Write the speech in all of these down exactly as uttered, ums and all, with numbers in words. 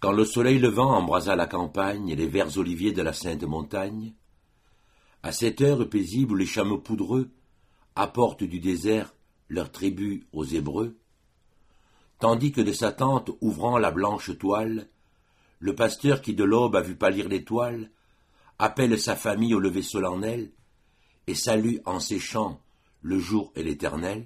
Quand le soleil levant embrasa la campagne et les verts oliviers de la sainte montagne, à cette heure paisible où les chameaux poudreux apportent du désert leur tribut aux Hébreux, tandis que de sa tente ouvrant la blanche toile, le pasteur qui de l'aube a vu pâlir l'étoile, appelle sa famille au lever solennel et salue en ses chants le jour et l'éternel,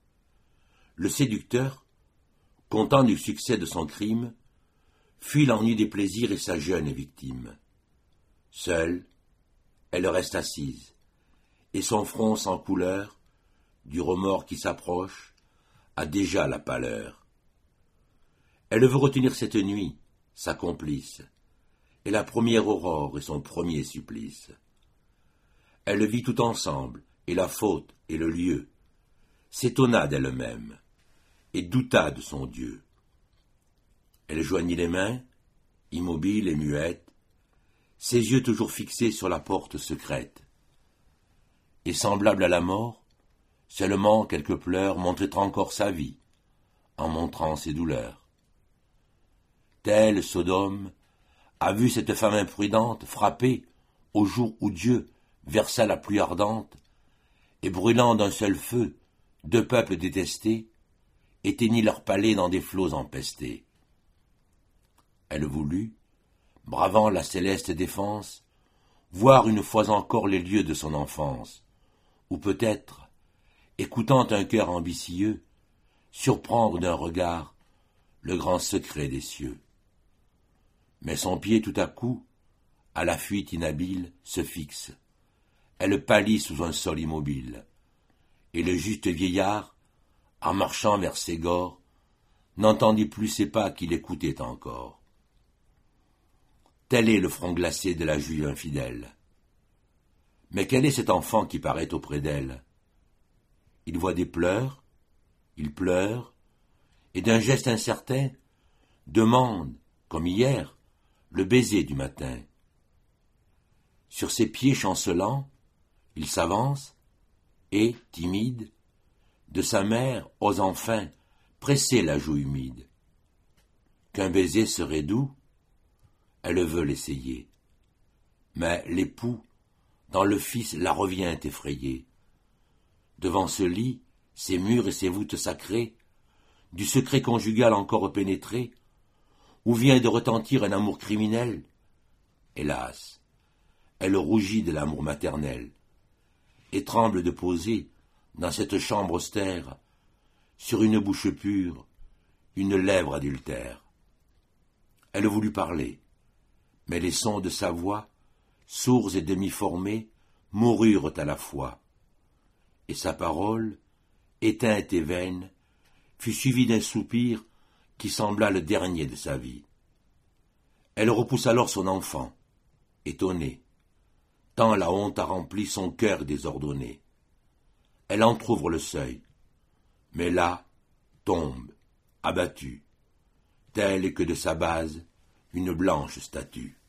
le séducteur, content du succès de son crime, fuit l'ennui des plaisirs et sa jeune victime. Seule, elle reste assise, et son front sans couleur, du remords qui s'approche, a déjà la pâleur. Elle veut retenir cette nuit, sa complice, et la première aurore et son premier supplice. Elle vit tout ensemble, et la faute et le lieu, s'étonna d'elle-même, et douta de son Dieu. Elle joignit les mains, immobile et muette, ses yeux toujours fixés sur la porte secrète. Et semblable à la mort, seulement quelques pleurs montraient encore sa vie, en montrant ses douleurs. Telle Sodome a vu cette femme imprudente frappée au jour où Dieu versa la pluie ardente, et brûlant d'un seul feu deux peuples détestés, éteignit leurs palais dans des flots empestés. Elle voulut, bravant la céleste défense, voir une fois encore les lieux de son enfance, ou peut-être, écoutant un cœur ambitieux, surprendre d'un regard le grand secret des cieux. Mais son pied tout à coup, à la fuite inhabile, se fixe. Elle pâlit sous un sol immobile, et le juste vieillard, en marchant vers Ségor, n'entendit plus ses pas qui l'écoutaient encore. Tel est le front glacé de la juive infidèle. Mais quel est cet enfant qui paraît auprès d'elle? Il voit des pleurs, il pleure, et d'un geste incertain, demande, comme hier, le baiser du matin. Sur ses pieds chancelants, il s'avance, et, timide, de sa mère ose enfin presser la joue humide. Qu'un baiser serait doux, elle veut l'essayer. Mais l'époux, dans le fils, la revient effrayé. Devant ce lit, ses murs et ses voûtes sacrées, du secret conjugal encore pénétré, où vient de retentir un amour criminel, hélas, elle rougit de l'amour maternel, et tremble de poser, dans cette chambre austère, sur une bouche pure, une lèvre adultère. Elle voulut parler, mais les sons de sa voix, sourds et demi-formés, moururent à la fois, et sa parole, éteinte et vaine, fut suivie d'un soupir qui sembla le dernier de sa vie. Elle repousse alors son enfant, étonnée, tant la honte a rempli son cœur désordonné. Elle entr'ouvre le seuil, mais là, tombe, abattue, telle que de sa base, une blanche statue.